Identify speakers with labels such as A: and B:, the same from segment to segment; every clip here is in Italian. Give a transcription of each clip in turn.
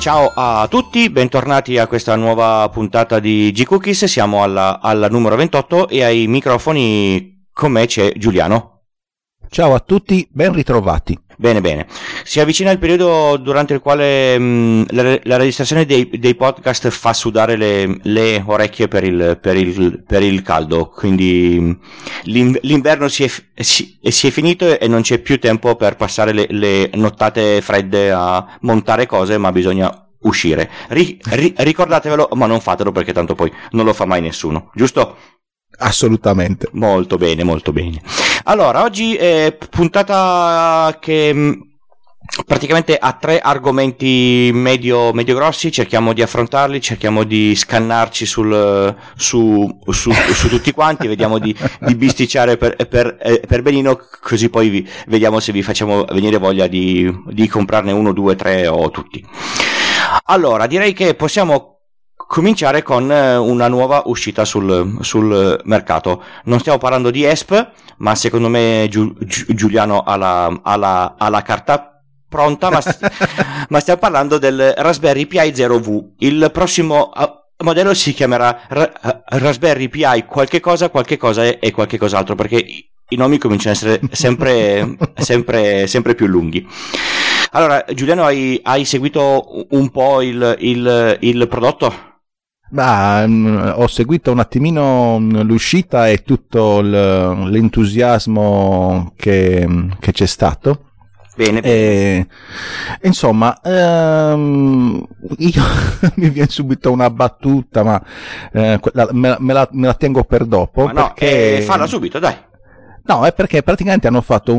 A: Ciao a tutti, bentornati a questa nuova puntata di G-Cookies, siamo alla numero 28 e ai microfoni con me c'è Giuliano.
B: Ciao a tutti, ben ritrovati.
A: Bene. Si avvicina il periodo durante il quale la registrazione dei podcast fa sudare le orecchie per il caldo, quindi l'inverno si è finito e non c'è più tempo per passare le nottate fredde a montare cose, ma bisogna uscire. Ricordatevelo, ma non fatelo perché tanto poi non lo fa mai nessuno, giusto?
B: Assolutamente.
A: Molto bene. Allora, oggi è puntata che praticamente ha 3 argomenti medio grossi, cerchiamo di affrontarli, cerchiamo di scannarci su tutti quanti, vediamo di bisticciare per benino, così poi vediamo se vi facciamo venire voglia di comprarne 1, 2, 3 o tutti. Allora, direi che possiamo cominciare con una nuova uscita sul mercato. Non stiamo parlando di ESP, ma secondo me Giuliano ha la carta pronta, ma stiamo parlando del Raspberry Pi 0V. Il prossimo modello si chiamerà Raspberry Pi qualche cosa e qualche cos'altro, perché i nomi cominciano a essere sempre più lunghi. Allora, Giuliano, hai seguito un po' il prodotto?
B: Ho seguito un attimino l'uscita e tutto l'entusiasmo che c'è stato.
A: Bene.
B: Insomma, io mi viene subito una battuta, ma me la tengo per dopo.
A: Ma no,
B: perché
A: falla subito, dai.
B: No, è perché praticamente hanno fatto un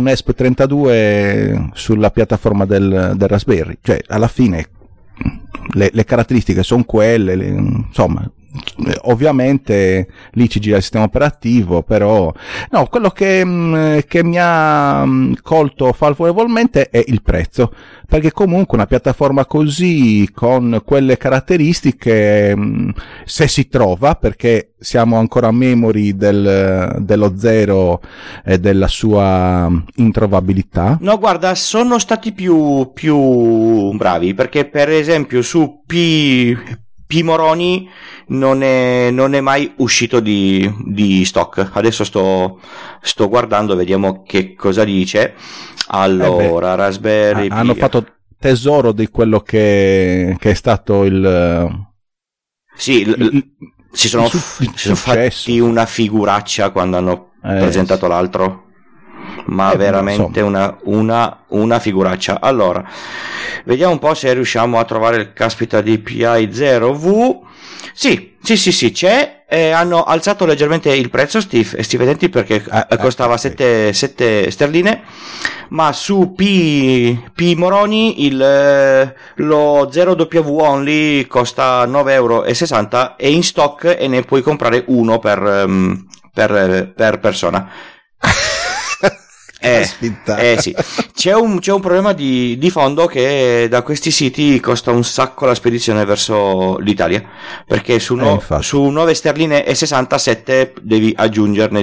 B: ESP32 sulla piattaforma del Raspberry, cioè alla fine le caratteristiche sono quelle, insomma, ovviamente lì ci gira il sistema operativo, però no, quello che mi ha colto favorevolmente è il prezzo, perché comunque una piattaforma così con quelle caratteristiche, se si trova, perché siamo ancora memori dello 0 e della sua introvabilità.
A: No, guarda, sono stati più bravi, perché per esempio su P Moroni non è mai uscito di stock. Adesso sto guardando, vediamo che cosa dice. Allora, Raspberry
B: hanno fatto tesoro di quello che è stato
A: si sono fatti una figuraccia quando hanno presentato l'altro, ma veramente una figuraccia. Allora, vediamo un po' se riusciamo a trovare il caspita di PI0V. Sì, c'è. Hanno alzato leggermente il prezzo, Steve attenti, perché costava 7 sterline, ma su P Moroni lo 0W only costa 9,60 € e in stock, e ne puoi comprare uno per persona. Sì. C'è un problema di fondo, che da questi siti costa un sacco la spedizione verso l'Italia, perché su 9 sterline e 67 devi aggiungerne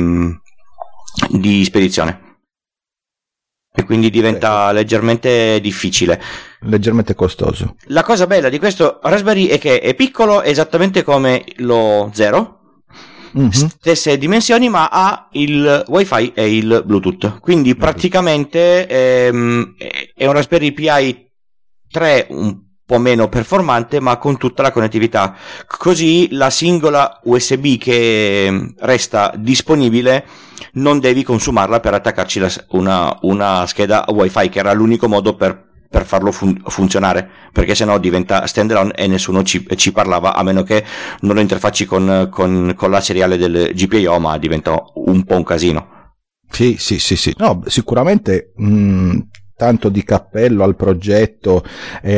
A: di spedizione, e quindi diventa leggermente difficile,
B: leggermente costoso.
A: La cosa bella di questo Raspberry è che è piccolo esattamente come lo 0, stesse dimensioni, ma ha il Wi-Fi e il Bluetooth, quindi praticamente è un Raspberry Pi 3 un po' meno performante, ma con tutta la connettività, così la singola USB che resta disponibile non devi consumarla per attaccarci una scheda Wi-Fi, che era l'unico modo per farlo funzionare, perché sennò diventa standalone e nessuno ci parlava, a meno che non lo interfacci con la seriale del GPIO, ma diventa un po' un casino.
B: Sì. No, sicuramente tanto di cappello al progetto e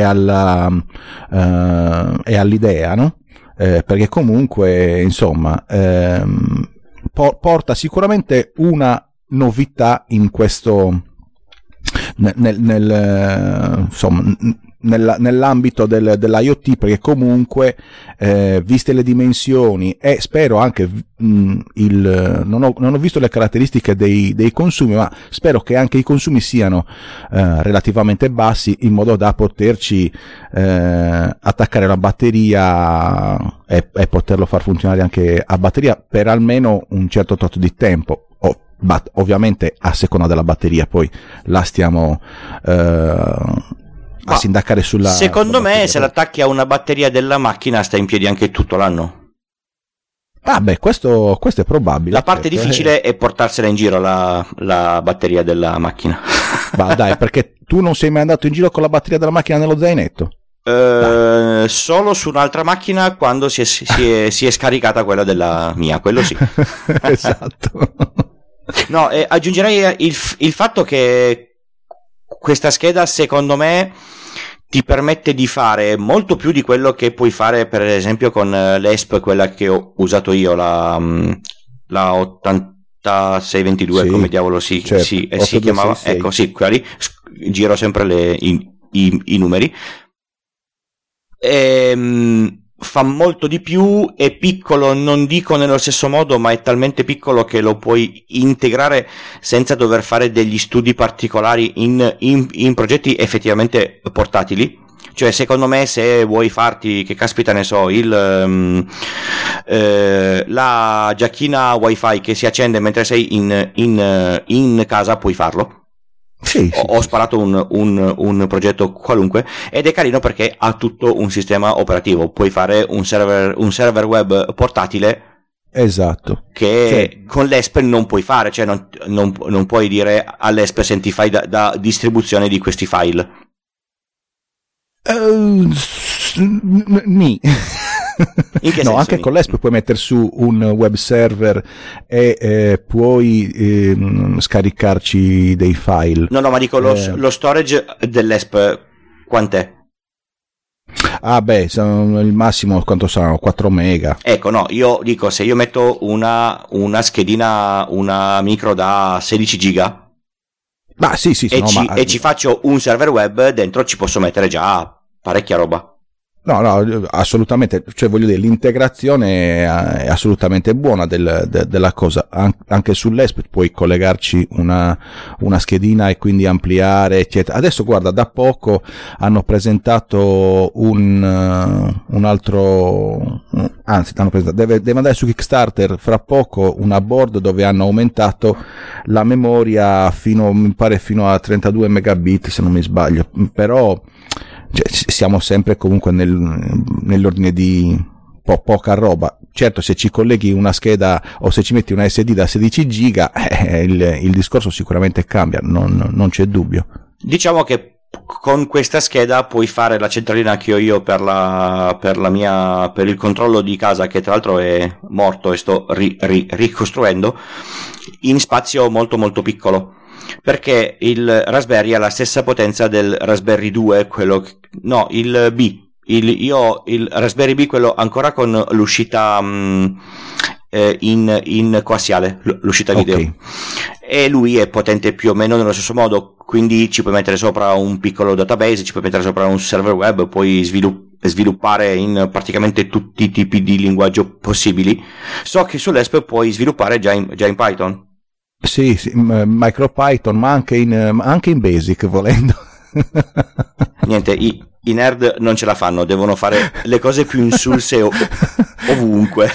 B: all'idea, no? Perché comunque, insomma, porta sicuramente una novità in questo insomma, nell'ambito dell'IoT, perché comunque viste le dimensioni e spero anche non ho visto le caratteristiche dei consumi, ma spero che anche i consumi siano relativamente bassi, in modo da poterci attaccare la batteria e poterlo far funzionare anche a batteria per almeno un certo tot di tempo. Ovviamente a seconda della batteria, poi la stiamo a sindacare sulla.
A: Secondo me, se l'attacchi a una batteria della macchina, sta in piedi anche tutto l'anno.
B: Ah, beh, questo è probabile.
A: La parte difficile è portarsela in giro la batteria della macchina.
B: Ma dai, perché tu non sei mai andato in giro con la batteria della macchina nello zainetto?
A: Solo su un'altra macchina quando si è scaricata quella della mia, quello sì.
B: Esatto.
A: No, aggiungerei il fatto che questa scheda, secondo me, ti permette di fare molto più di quello che puoi fare, per esempio, con l'ESP, quella che ho usato io, la 8622, sì, come diavolo si chiamava. Ecco, sì, quella lì, giro sempre i numeri. Fa molto di più, è piccolo, non dico nello stesso modo, ma è talmente piccolo che lo puoi integrare senza dover fare degli studi particolari in progetti effettivamente portatili. Cioè, secondo me, se vuoi farti, che caspita ne so, la giacchina wifi che si accende mentre sei in casa, puoi farlo.
B: Sì,
A: ho sparato un progetto qualunque, ed è carino perché ha tutto un sistema operativo. Puoi fare un server web portatile,
B: esatto,
A: che con l'ESP non puoi fare. Cioè non puoi dire all'ESP: senti, fai da distribuzione di questi file.
B: No, anche con l'ESP puoi mettere su un web server e puoi scaricarci dei file.
A: No, ma dico lo storage dell'ESP quant'è?
B: Ah, beh, il massimo quanto saranno? 4 mega.
A: Ecco, no, io dico, se io metto una schedina, una micro da 16 giga,
B: ma sì,
A: e ci faccio un server web, dentro ci posso mettere già parecchia roba.
B: No, assolutamente, cioè voglio dire, l'integrazione è assolutamente buona della cosa. Anche sull'ESP puoi collegarci una schedina e quindi ampliare, eccetera. Adesso guarda, da poco hanno presentato un altro, anzi l'hanno presentato, deve andare su Kickstarter fra poco, una board dove hanno aumentato la memoria mi pare fino a 32 megabit, se non mi sbaglio, però cioè, siamo sempre comunque nell'ordine di poca roba. Certo, se ci colleghi una scheda o se ci metti una SD da 16 giga, il discorso sicuramente cambia, non c'è dubbio.
A: Diciamo che con questa scheda puoi fare la centralina che ho io per il controllo di casa, che tra l'altro è morto e sto ricostruendo, in spazio molto molto piccolo. Perché il Raspberry ha la stessa potenza del Raspberry 2, il B. Io ho il Raspberry B, quello ancora con l'uscita in coassiale, l'uscita video. Okay. E lui è potente più o meno nello stesso modo, quindi ci puoi mettere sopra un piccolo database, ci puoi mettere sopra un server web, puoi sviluppare in praticamente tutti i tipi di linguaggio possibili. So che sull'ESP puoi sviluppare già in Python.
B: Sì, MicroPython, ma anche in Basic, volendo.
A: Niente, i nerd non ce la fanno, devono fare le cose più insulse ovunque.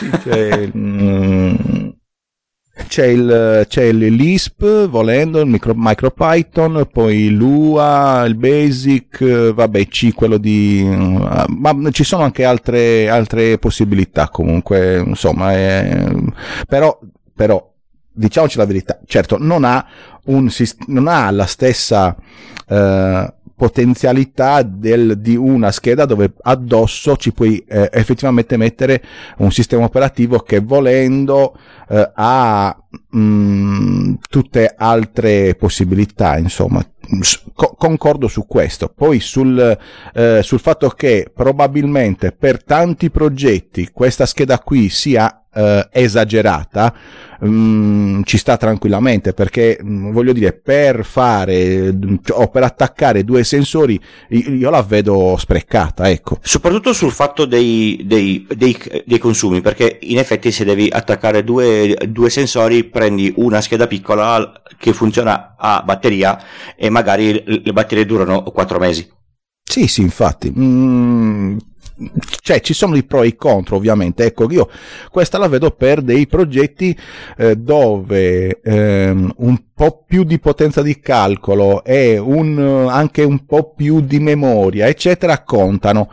B: C'è l'Lisp, volendo, il MicroPython, poi l'UA, il Basic, vabbè, C, quello di... ma ci sono anche altre possibilità comunque, insomma, però diciamoci la verità, certo non ha la stessa potenzialità di una scheda dove addosso ci puoi effettivamente mettere un sistema operativo che, volendo, ha tutte altre possibilità, insomma. Concordo su questo. Poi sul fatto che probabilmente per tanti progetti questa scheda qui sia esagerata, ci sta tranquillamente, perché voglio dire, per fare o per attaccare due sensori io la vedo sprecata, ecco.
A: Soprattutto sul fatto dei consumi, perché in effetti se devi attaccare due sensori prendi una scheda piccola che funziona a batteria e magari le batterie durano 4 mesi.
B: Sì, infatti. Cioè, ci sono i pro e i contro, ovviamente. Ecco, io questa la vedo per dei progetti dove un po' più di potenza di calcolo e anche un po' più di memoria, eccetera, contano.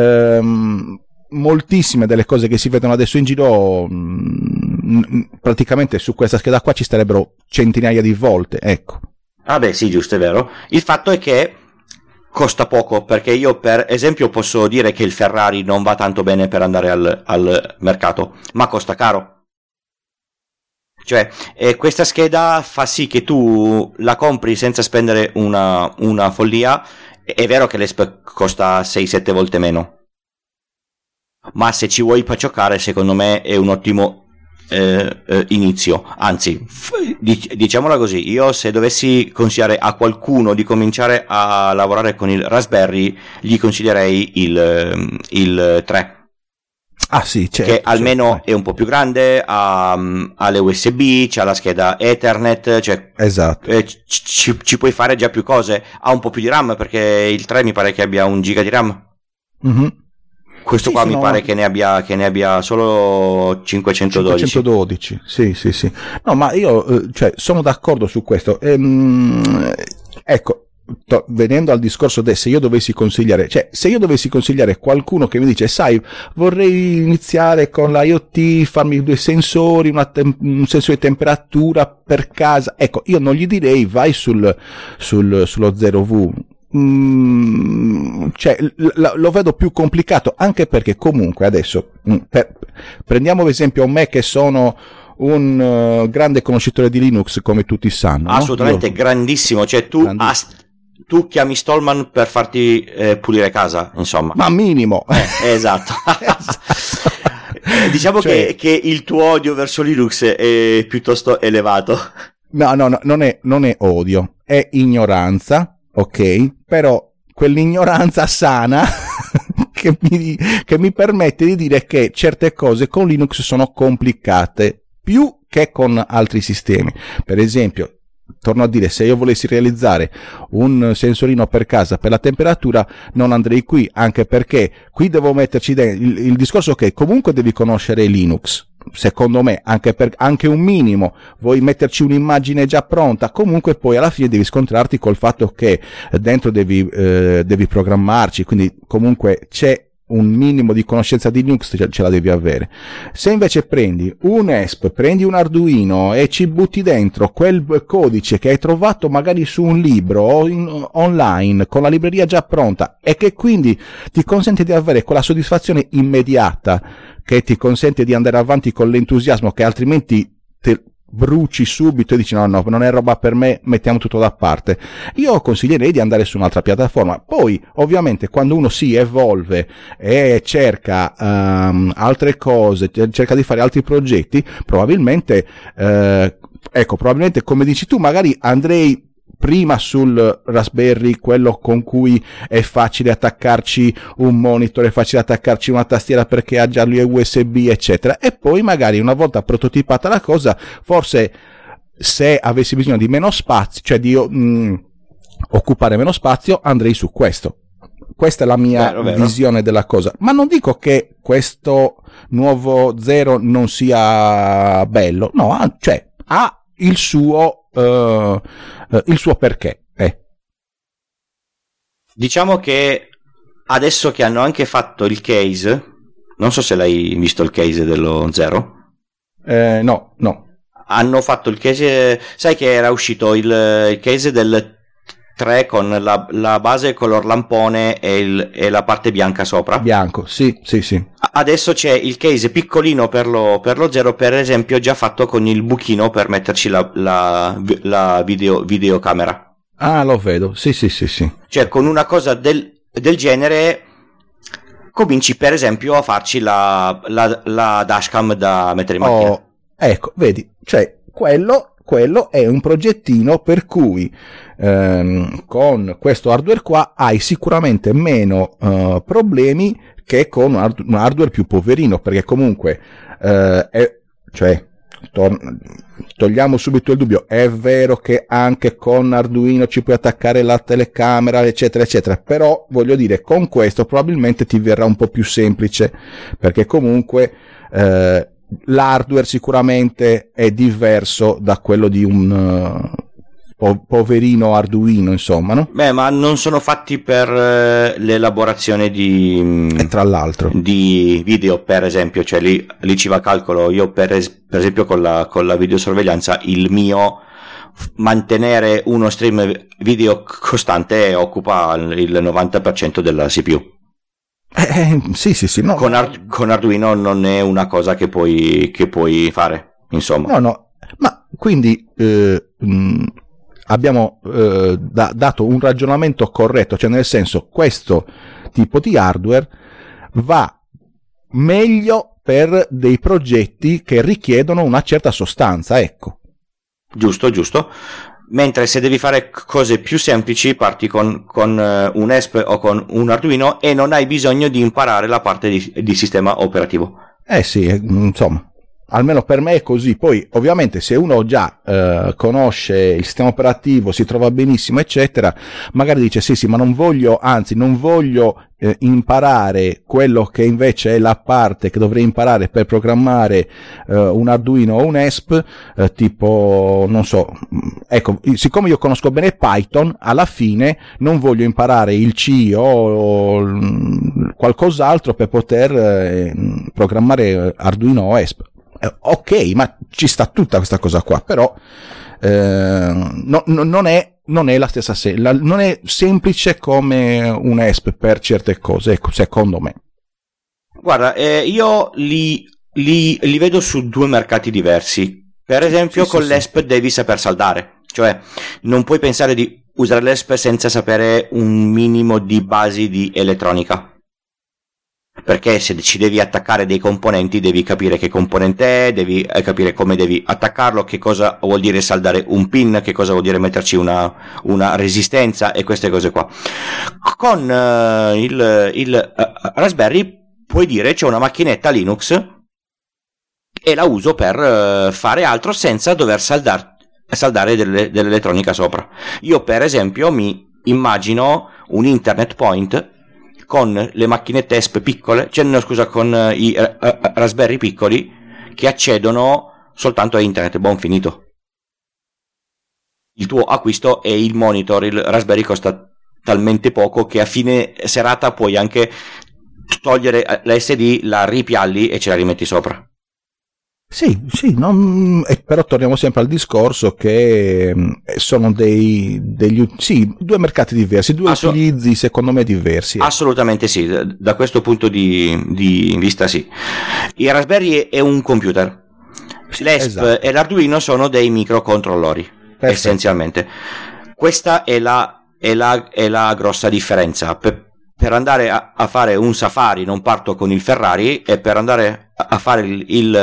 B: Moltissime delle cose che si vedono adesso in giro, praticamente su questa scheda qua ci starebbero centinaia di volte, ecco.
A: Ah beh, sì, giusto, è vero. Il fatto è che costa poco, perché io per esempio posso dire che il Ferrari non va tanto bene per andare al mercato, ma costa caro. Cioè, questa scheda fa sì che tu la compri senza spendere una follia. È vero che l'ESP costa 6-7 volte meno, ma se ci vuoi giocare, secondo me è un ottimo inizio. Anzi, diciamola così, io se dovessi consigliare a qualcuno di cominciare a lavorare con il Raspberry, gli consiglierei il 3.
B: Ah sì, certo,
A: che almeno è un po' più grande, ha le USB, c'ha la scheda Ethernet, cioè
B: esatto.
A: Ci puoi fare già più cose. Ha un po' più di RAM, perché il 3 mi pare che abbia 1 giga di RAM.
B: Mm-hmm.
A: Questo qua mi pare che ne abbia solo 512.
B: Sì. No, ma io sono d'accordo su questo. Ecco, venendo al discorso se io dovessi consigliare qualcuno che mi dice, sai, vorrei iniziare con l'IoT, farmi 2 sensori, un sensore di temperatura per casa, ecco, io non gli direi vai sullo 0V. Lo vedo più complicato, anche perché comunque adesso prendiamo ad esempio me, che sono un grande conoscitore di Linux, come tutti sanno,
A: assolutamente, no? Grandissimo, cioè tu chiami Stallman per farti pulire casa, insomma,
B: ma minimo.
A: Esatto. Diciamo che il tuo odio verso Linux è piuttosto elevato.
B: No, non è odio, è ignoranza. Ok, però quell'ignoranza sana che mi permette di dire che certe cose con Linux sono complicate più che con altri sistemi. Per esempio, torno a dire, se io volessi realizzare un sensorino per casa per la temperatura, non andrei qui, anche perché qui devo metterci dentro il discorso che comunque devi conoscere Linux. Secondo me, anche un minimo, vuoi metterci un'immagine già pronta, comunque poi alla fine devi scontrarti col fatto che dentro devi programmarci, quindi comunque c'è un minimo di conoscenza di Linux, ce la devi avere. Se invece prendi un ESP, prendi un Arduino e ci butti dentro quel codice che hai trovato magari su un libro o online con la libreria già pronta, e che quindi ti consente di avere quella soddisfazione immediata, che ti consente di andare avanti con l'entusiasmo che altrimenti te bruci subito e dici no, non è roba per me, mettiamo tutto da parte, io consiglierei di andare su un'altra piattaforma. Poi ovviamente quando uno si evolve e cerca altre cose, cerca di fare altri progetti, probabilmente come dici tu, magari andrei prima sul Raspberry, quello con cui è facile attaccarci un monitor, è facile attaccarci una tastiera perché ha già le USB, eccetera, e poi magari una volta prototipata la cosa, forse se avessi bisogno di meno spazio, cioè di occupare meno spazio, andrei su questo. Questa è la mia visione della cosa, ma non dico che questo nuovo Zero non sia bello, no, cioè ha il suo perché.
A: Diciamo che adesso che hanno anche fatto il case, non so se l'hai visto il case dello Zero.
B: No.
A: Hanno fatto il case, sai che era uscito il case del 3 con la base color lampone e la parte bianca sopra.
B: Bianco, sì.
A: Adesso c'è il case piccolino per lo Zero, per esempio, già fatto con il buchino per metterci la videocamera.
B: Ah, lo vedo, sì.
A: Cioè, con una cosa del genere cominci per esempio a farci la dashcam da mettere in macchina.
B: Ecco, vedi, cioè quello è un progettino per cui con questo hardware qua hai sicuramente meno problemi che con un hardware più poverino, perché comunque togliamo subito il dubbio, è vero che anche con Arduino ci puoi attaccare la telecamera eccetera eccetera, però voglio dire, con questo probabilmente ti verrà un po' più semplice, perché comunque l'hardware sicuramente è diverso da quello di un poverino Arduino, insomma, no?
A: Beh, ma non sono fatti per l'elaborazione
B: tra l'altro
A: di video, per esempio, cioè lì ci va calcolo. Io per esempio con la videosorveglianza, il mio mantenere uno stream video costante occupa il 90% della CPU.
B: Sì, no.
A: Con Arduino non è una cosa che puoi fare, insomma.
B: No, ma quindi abbiamo dato un ragionamento corretto, cioè nel senso, questo tipo di hardware va meglio per dei progetti che richiedono una certa sostanza, ecco.
A: Giusto. Mentre se devi fare cose più semplici parti con un ESP o con un Arduino e non hai bisogno di imparare la parte di sistema operativo.
B: Sì, insomma, almeno per me è così. Poi ovviamente se uno già conosce il sistema operativo, si trova benissimo eccetera, magari dice sì ma non voglio imparare quello che invece è la parte che dovrei imparare per programmare un Arduino o un ESP, tipo non so, ecco, siccome io conosco bene Python, alla fine non voglio imparare il C o qualcos'altro per poter programmare Arduino o ESP. Ok, ma ci sta tutta questa cosa qua, però non è la stessa non è semplice come un ESP per certe cose, ecco, secondo me.
A: Guarda, io li vedo su due mercati diversi. Per esempio, con l'ESP devi saper saldare, cioè non puoi pensare di usare l'ESP senza sapere un minimo di basi di elettronica. Perché se ci devi attaccare dei componenti devi capire che componente è, devi capire come devi attaccarlo, che cosa vuol dire saldare un pin, che cosa vuol dire metterci una resistenza e queste cose qua. Con il Raspberry puoi dire c'è una macchinetta Linux e la uso per fare altro senza dover saldare dell'elettronica sopra. Io per esempio mi immagino un Internet Point con le macchinette ESP piccole, con i Raspberry piccoli che accedono soltanto a internet, buon finito. Il tuo acquisto è il monitor, il Raspberry costa talmente poco che a fine serata puoi anche togliere la SD, la ripialli e ce la rimetti sopra.
B: Sì, però torniamo sempre al discorso che sono due mercati diversi, due utilizzi secondo me diversi.
A: Assolutamente sì, da questo punto di vista sì. Il Raspberry è un computer, l'ESP e l'Arduino sono dei microcontrollori. Perfetto. Essenzialmente. Questa è la grossa differenza. Per andare a fare un Safari non parto con il Ferrari, e per andare a fare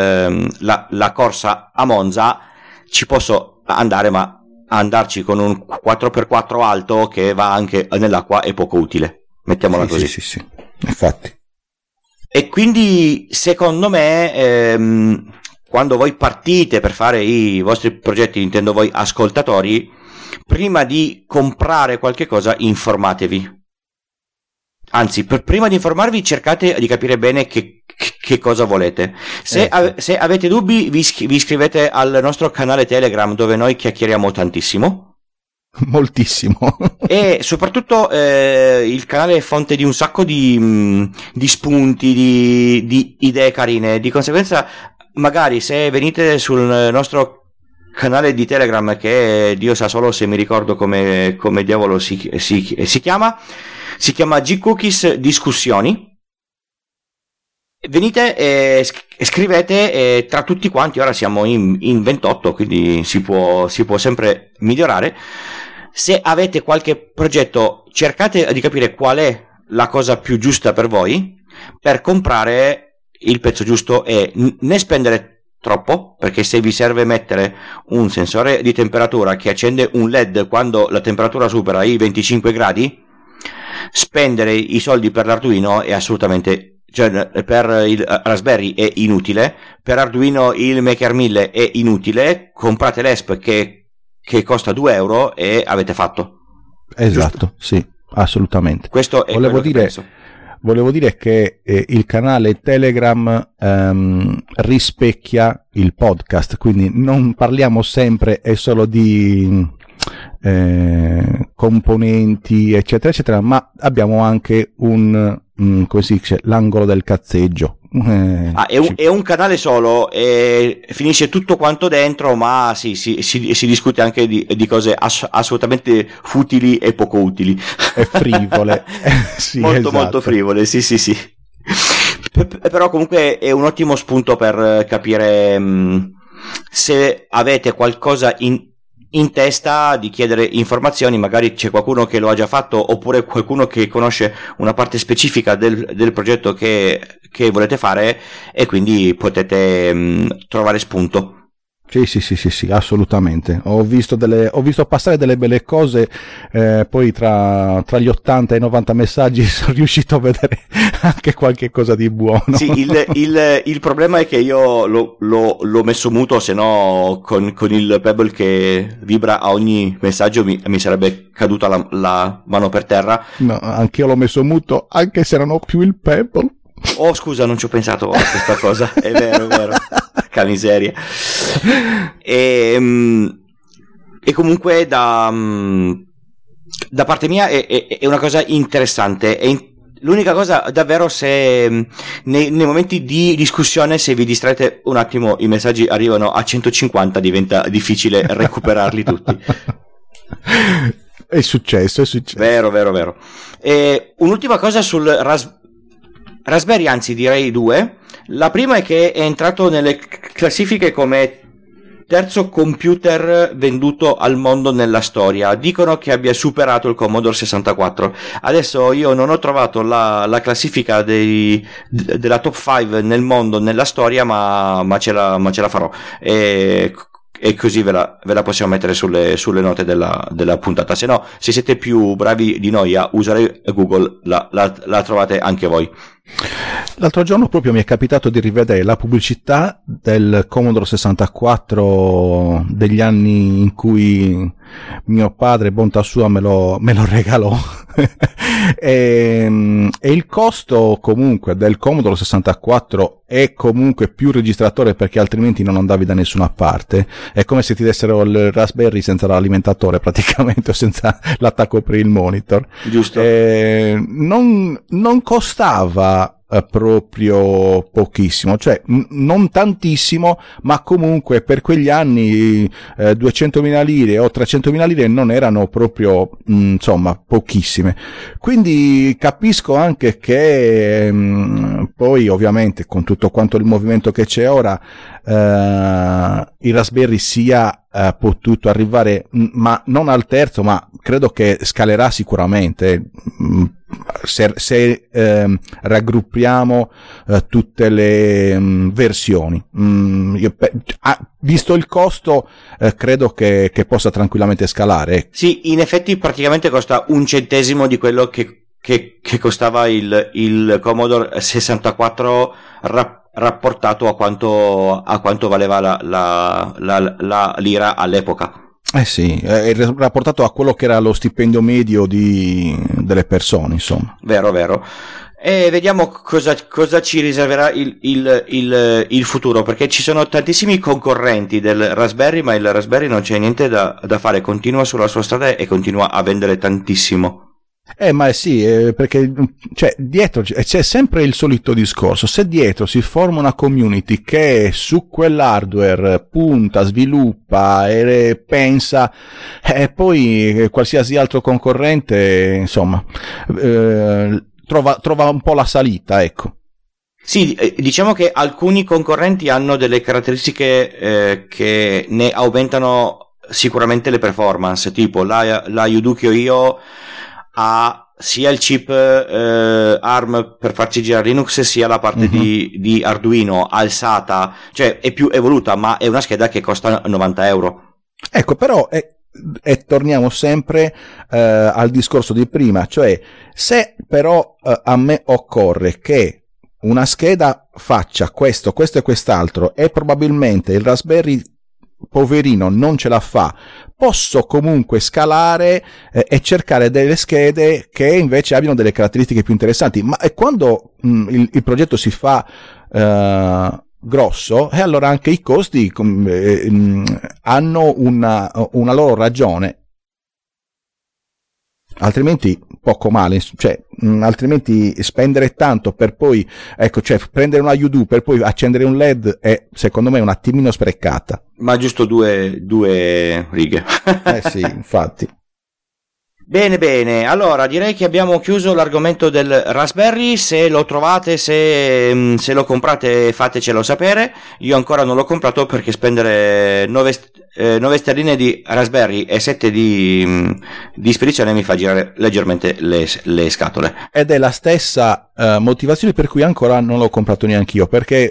A: la corsa a Monza ci posso andare, ma andarci con un 4x4 alto che va anche nell'acqua è poco utile, mettiamola così.
B: Sì, infatti.
A: E quindi secondo me quando voi partite per fare i vostri progetti, intendo voi ascoltatori, prima di comprare qualche cosa informatevi. Anzi, prima di informarvi cercate di capire bene che cosa volete. Se avete dubbi vi iscrivete al nostro canale Telegram, dove noi chiacchieriamo tantissimo.
B: Moltissimo.
A: E soprattutto il canale è fonte di un sacco di spunti, di idee carine. Di conseguenza, magari se venite sul nostro canale di Telegram, che Dio sa solo se mi ricordo come diavolo si chiama G-Cookies Discussioni, venite e scrivete, e tra tutti quanti, ora siamo in 28, quindi si può sempre migliorare. Se avete qualche progetto, cercate di capire qual è la cosa più giusta per voi, per comprare il pezzo giusto e né spendere troppo, perché se vi serve mettere un sensore di temperatura che accende un LED quando la temperatura supera i 25 gradi, spendere i soldi per l'Arduino è assolutamente, cioè per il Raspberry è inutile, per Arduino il Maker 1000 è inutile, comprate l'ESP che costa 2 euro e avete fatto.
B: Esatto, giusto? Sì, assolutamente.
A: Questo è
B: volevo dire che il canale Telegram rispecchia il podcast, quindi non parliamo sempre e solo di componenti eccetera eccetera, ma abbiamo anche come si dice, l'angolo del cazzeggio.
A: È un canale solo e finisce tutto quanto dentro, ma si discute anche di cose assolutamente futili e poco utili
B: e frivole. Sì,
A: molto
B: esatto.
A: Molto frivole, sì. Però comunque è un ottimo spunto per capire se avete qualcosa in testa di chiedere informazioni, magari c'è qualcuno che lo ha già fatto oppure qualcuno che conosce una parte specifica del progetto che volete fare e quindi potete trovare spunto.
B: Sì, assolutamente. Ho visto passare delle belle cose, poi tra gli 80 e i 90 messaggi sono riuscito a vedere anche qualche cosa di buono.
A: Sì, il problema è che io l'ho messo muto, se no con il Pebble che vibra a ogni messaggio mi sarebbe caduta la mano per terra.
B: No, anch'io l'ho messo muto, anche se non ho più il Pebble.
A: Oh, scusa, non ci ho pensato a questa cosa. È vero. Che miseria. E comunque da parte mia è una cosa interessante. L'unica cosa davvero, se nei momenti di discussione, se vi distraete un attimo, i messaggi arrivano a 150, diventa difficile recuperarli tutti.
B: È successo.
A: Vero. E un'ultima cosa sul Raspberry, anzi direi due. La prima è che è entrato nelle classifiche come terzo computer venduto al mondo nella storia. Dicono che abbia superato il Commodore 64. Adesso io non ho trovato la classifica della top 5 nel mondo nella storia, ma ce la farò. E così ve la possiamo mettere sulle note della puntata. Se no, se siete più bravi di noi a usare Google, la trovate anche voi.
B: L'altro giorno proprio mi è capitato di rivedere la pubblicità del Commodore 64 degli anni in cui mio padre, bontà sua, me lo regalò. e il costo comunque del Commodore 64 è comunque più registratore, perché altrimenti non andavi da nessuna parte. È come se ti dessero il Raspberry senza l'alimentatore praticamente, o senza l'attacco per il monitor.
A: Giusto.
B: Non costava proprio pochissimo, cioè non tantissimo, ma comunque per quegli anni 200.000 lire o 300.000 lire non erano proprio insomma pochissime. Quindi capisco anche che poi ovviamente con tutto quanto il movimento che c'è ora il Raspberry sia potuto arrivare, ma non al terzo, ma credo che scalerà sicuramente se raggruppiamo tutte le versioni. Visto il costo, credo che possa tranquillamente scalare.
A: Sì, in effetti praticamente costa un centesimo di quello che costava il Commodore 64 rapportato a quanto valeva la lira all'epoca.
B: Sì, rapportato a quello che era lo stipendio medio delle persone, insomma.
A: Vero. E vediamo cosa ci riserverà il futuro, perché ci sono tantissimi concorrenti del Raspberry, ma il Raspberry non c'è niente da fare, continua sulla sua strada e continua a vendere tantissimo.
B: Ma sì, perché cioè, dietro c'è sempre il solito discorso. Se dietro si forma una community che su quell'hardware punta, sviluppa e pensa, poi qualsiasi altro concorrente, insomma, trova un po' la salita, ecco.
A: Sì, diciamo che alcuni concorrenti hanno delle caratteristiche che ne aumentano sicuramente le performance, tipo la Yudukyo Io ha sia il chip ARM per farci girare Linux, sia la parte di Arduino alzata, cioè è più evoluta, ma è una scheda che costa 90 euro.
B: Ecco, però e torniamo sempre al discorso di prima, cioè se però a me occorre che una scheda faccia questo e quest'altro e probabilmente il Raspberry poverino non ce la fa, posso comunque scalare e cercare delle schede che invece abbiano delle caratteristiche più interessanti, ma quando il progetto si fa grosso, e allora anche i costi hanno una loro ragione, altrimenti poco male, cioè altrimenti spendere tanto per poi, ecco, cioè prendere una UDU per poi accendere un LED è secondo me un attimino sprecata.
A: Ma giusto due righe.
B: Sì, infatti.
A: Bene, allora direi che abbiamo chiuso l'argomento del Raspberry. Se lo trovate, se lo comprate, fatecelo sapere. Io ancora non l'ho comprato perché spendere 9 sterline di Raspberry e 7 di spedizione mi fa girare leggermente le scatole.
B: Ed è la stessa motivazione per cui ancora non l'ho comprato neanche io, perché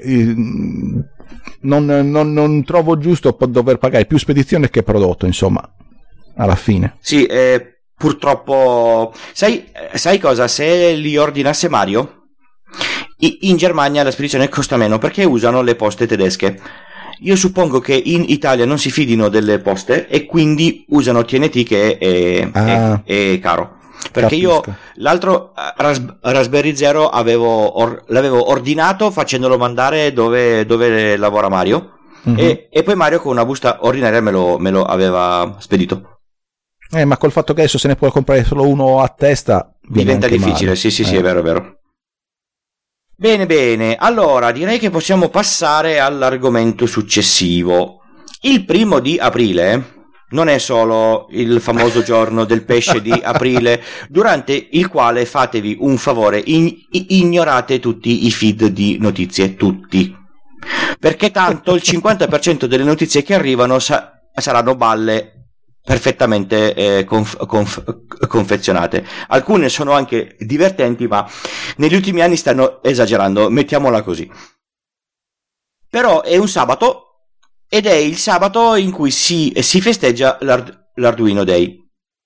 B: non trovo giusto dover pagare più spedizione che prodotto, insomma, alla fine.
A: Sì, purtroppo, sai cosa? Se li ordinasse Mario, in Germania la spedizione costa meno perché usano le poste tedesche. Io suppongo che in Italia non si fidino delle poste e quindi usano TNT che è caro. Perché io l'altro Raspberry Zero l'avevo ordinato facendolo mandare dove lavora Mario, e poi Mario con una busta ordinaria me lo aveva spedito.
B: Ma col fatto che adesso se ne può comprare solo uno a testa
A: diventa difficile,
B: male.
A: Sì, è vero. Bene, allora direi che possiamo passare all'argomento successivo. Il 1 aprile non è solo il famoso giorno del pesce di aprile, durante il quale fatevi un favore, ignorate tutti i feed di notizie, tutti. Perché tanto il 50% delle notizie che arrivano saranno balle perfettamente confezionate. Alcune sono anche divertenti, ma negli ultimi anni stanno esagerando, mettiamola così. Però è un sabato ed è il sabato in cui si festeggia l'Arduino Day.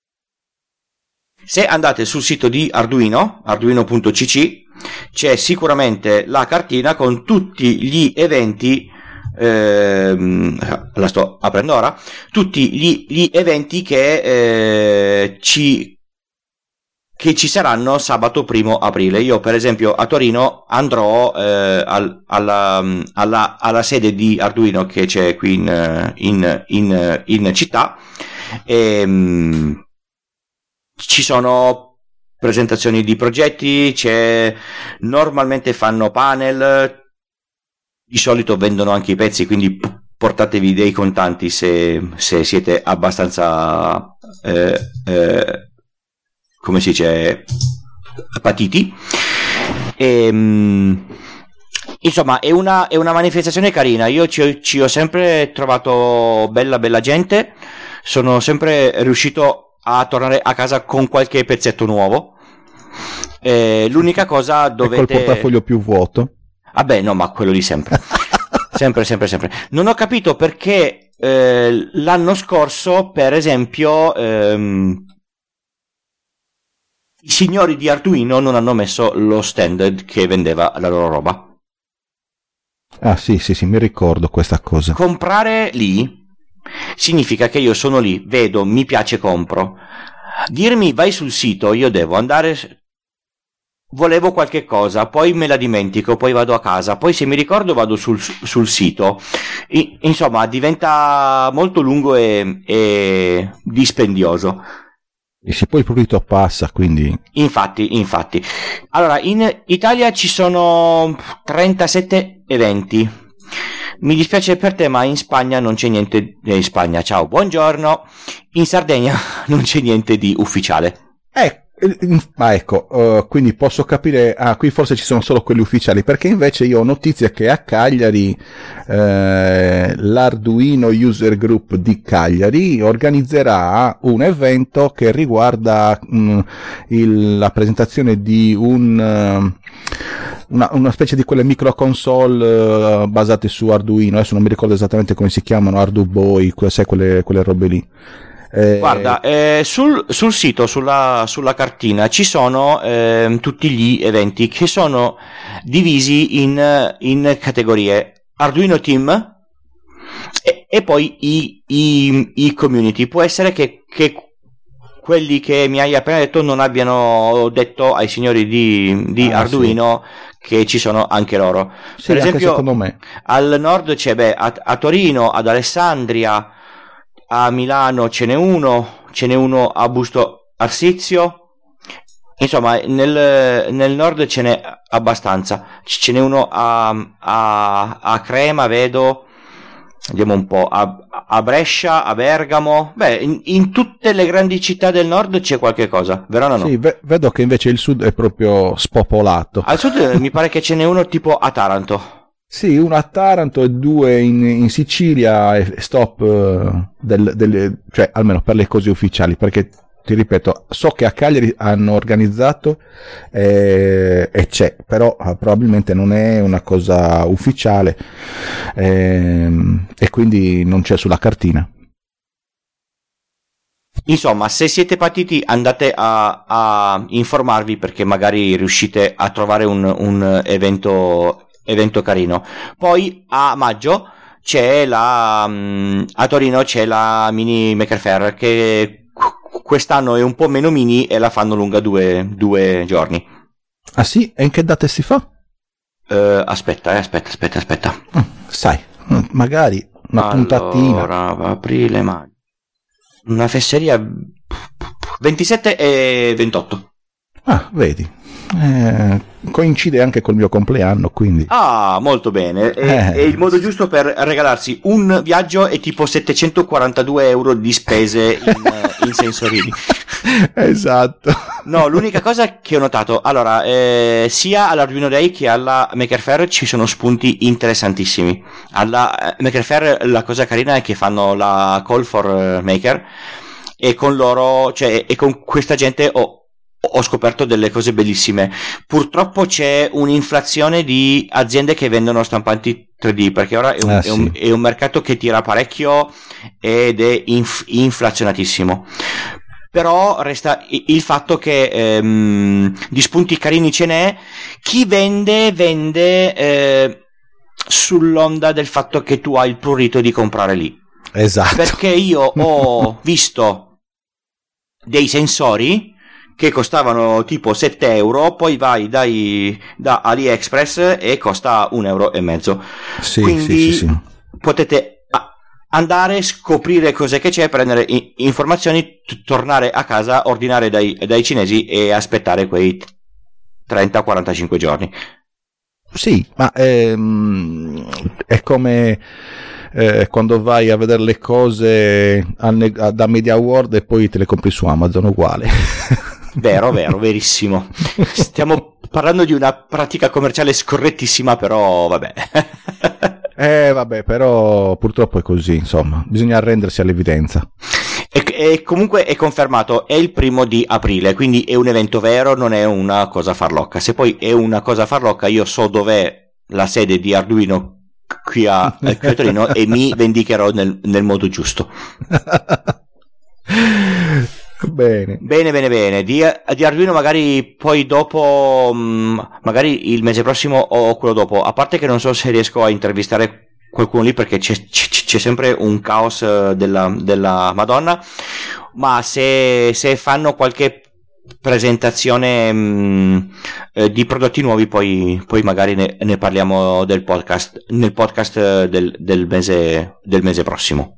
A: Se andate sul sito di arduino.cc c'è sicuramente la cartina con tutti gli eventi, la sto aprendo ora, tutti gli eventi che ci saranno sabato 1 aprile. Io per esempio a Torino andrò alla sede di Arduino che c'è qui in città, e ci sono presentazioni di progetti, normalmente fanno panel, di solito vendono anche i pezzi, quindi portatevi dei contanti se siete abbastanza come si dice, patiti. Insomma è una manifestazione carina. Io ci ho sempre trovato bella gente, sono sempre riuscito a tornare a casa con qualche pezzetto nuovo. L'unica cosa dovete...
B: Ecco il portafoglio più vuoto.
A: Vabbè, no, ma quello di sempre. sempre. Non ho capito perché l'anno scorso, per esempio, i signori di Arduino non hanno messo lo stand che vendeva la loro roba.
B: Ah sì, mi ricordo questa cosa.
A: Comprare lì significa che io sono lì, vedo, mi piace, compro. Dirmi vai sul sito, io devo andare, volevo qualche cosa, poi me la dimentico, poi vado a casa, poi se mi ricordo vado sul sito. Insomma diventa molto lungo e dispendioso.
B: E se poi il prurito passa, quindi...
A: Infatti. Allora, in Italia ci sono 37 eventi. Mi dispiace per te, ma in Spagna non c'è niente. In Spagna, ciao, buongiorno. In Sardegna non c'è niente di ufficiale.
B: Ma ecco, quindi posso capire, qui forse ci sono solo quelli ufficiali, perché invece io ho notizia che a Cagliari l'Arduino User Group di Cagliari organizzerà un evento che riguarda la presentazione di una specie di quelle micro console basate su Arduino. Adesso non mi ricordo esattamente come si chiamano, Arduboy, sai, quelle robe lì.
A: Guarda, sul sito, sulla cartina ci sono tutti gli eventi che sono divisi in categorie: Arduino Team e poi i community. Può essere che quelli che mi hai appena detto non abbiano detto ai signori di Arduino, sì, che ci sono anche loro.
B: Sì,
A: per esempio,
B: secondo me
A: al nord c'è a Torino, ad Alessandria, a Milano ce n'è uno a Busto Arsizio. Insomma, nel nord ce n'è abbastanza. Ce n'è uno a Crema, vedo. Andiamo un po', a Brescia, a Bergamo. Beh, in tutte le grandi città del nord c'è qualche cosa. Verona no?
B: Sì, vedo che invece il sud è proprio spopolato.
A: Al sud mi pare che ce n'è uno tipo a Taranto.
B: Sì, uno a Taranto e due in Sicilia, e stop cioè almeno per le cose ufficiali, perché ti ripeto, so che a Cagliari hanno organizzato e c'è, però probabilmente non è una cosa ufficiale e quindi non c'è sulla cartina.
A: Insomma, se siete partiti andate a informarvi, perché magari riuscite a trovare un evento carino. Poi a maggio c'è a Torino c'è la Mini Maker Faire, che quest'anno è un po' meno mini e la fanno lunga due giorni.
B: Ah sì? E in che date si fa?
A: Aspetta.
B: Sai, magari una puntatina.
A: Allora, aprile, maggio. Una fesseria 27 e 28.
B: Ah, vedi. Coincide anche col mio compleanno, quindi
A: molto bene. È il modo giusto per regalarsi un viaggio e tipo 742 euro di spese in sensorini.
B: Esatto.
A: No, l'unica cosa che ho notato, allora, sia all'Arduino Day che alla Maker Faire ci sono spunti interessantissimi. Alla Maker Faire la cosa carina è che fanno la Call for Maker, e con loro, cioè, e con questa gente ho scoperto delle cose bellissime. Purtroppo c'è un'inflazione di aziende che vendono stampanti 3D, perché ora è un mercato che tira parecchio ed è inflazionatissimo. Però resta il fatto che di spunti carini ce n'è. Chi vende sull'onda del fatto che tu hai il prurito di comprare lì.
B: Esatto.
A: Perché io ho visto dei sensori che costavano tipo 7 euro, poi vai da AliExpress e costa 1,5 euro.
B: Sì,
A: quindi
B: sì.
A: potete andare, scoprire cos'è che c'è, prendere informazioni, tornare a casa, ordinare dai cinesi e aspettare quei 30-45 giorni.
B: Sì, ma è come quando vai a vedere le cose da Media World e poi te le compri su Amazon, uguale.
A: Vero, verissimo. Stiamo parlando di una pratica commerciale scorrettissima, però vabbè.
B: Vabbè, però purtroppo è così, insomma, bisogna arrendersi all'evidenza.
A: E comunque è confermato, è il 1 di aprile, quindi è un evento vero, non è una cosa farlocca. Se poi è una cosa farlocca, io so dov'è la sede di Arduino qui a Torino e mi vendicherò nel modo giusto.
B: Bene.
A: Di Arduino magari poi dopo, magari il mese prossimo o quello dopo, a parte che non so se riesco a intervistare qualcuno lì, perché c'è sempre un caos della Madonna, ma se fanno qualche presentazione di prodotti nuovi, poi magari ne parliamo nel podcast del mese prossimo.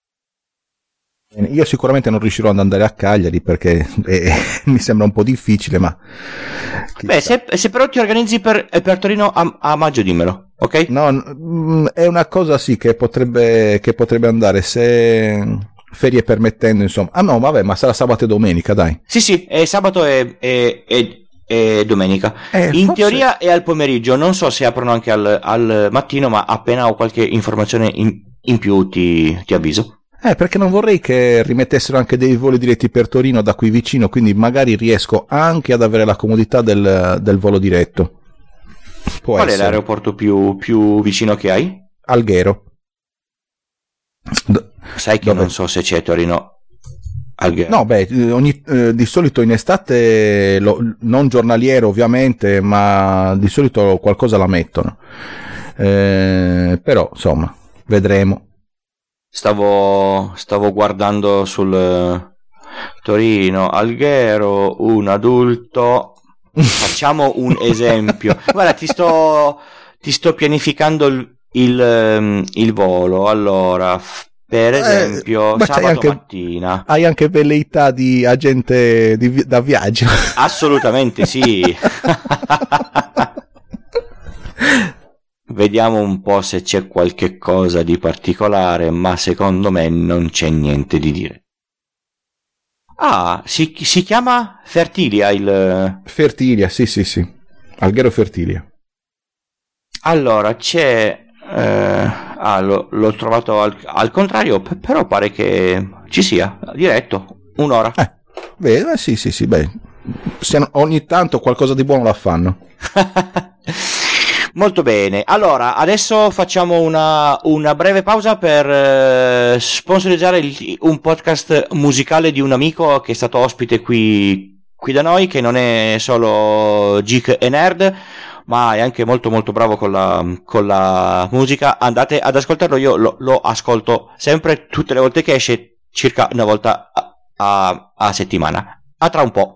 B: Io sicuramente non riuscirò ad andare a Cagliari perché mi sembra un po' difficile, ma
A: beh, se però ti organizzi per Torino a maggio, dimmelo, ok?
B: No, è una cosa sì che potrebbe andare se ferie permettendo, insomma. Ah no, vabbè, ma sarà sabato e domenica, dai.
A: Sì, è sabato e domenica. In
B: Forse...
A: teoria è al pomeriggio, non so se aprono anche al mattino, ma appena ho qualche informazione in più ti avviso.
B: Perché non vorrei che rimettessero anche dei voli diretti per Torino da qui vicino, quindi magari riesco anche ad avere la comodità del volo diretto.
A: Qual è l'aeroporto più vicino che hai?
B: Alghero.
A: Sai che non so se c'è Torino. Alghero.
B: No, di solito in estate, non giornaliero ovviamente, ma di solito qualcosa la mettono. Però, insomma, vedremo.
A: Stavo guardando sul Torino, Alghero, un adulto. Facciamo un esempio. Guarda, ti sto pianificando il volo. Allora, per esempio, sabato mattina.
B: Hai anche velleità di agente da viaggio?
A: Assolutamente sì. Vediamo un po' se c'è qualche cosa di particolare, ma secondo me non c'è niente di dire. Ah, si chiama Fertilia il...
B: Fertilia, sì. Alghero Fertilia.
A: Allora, c'è... l'ho trovato al contrario, però pare che ci sia, diretto, un'ora.
B: Sì, beh. Ogni tanto qualcosa di buono la fanno.
A: Molto bene, allora adesso facciamo una breve pausa per sponsorizzare un podcast musicale di un amico che è stato ospite qui da noi, che non è solo geek e nerd, ma è anche molto molto bravo con la musica. Andate ad ascoltarlo, io lo ascolto sempre, tutte le volte che esce, circa una volta a settimana. A tra un po'.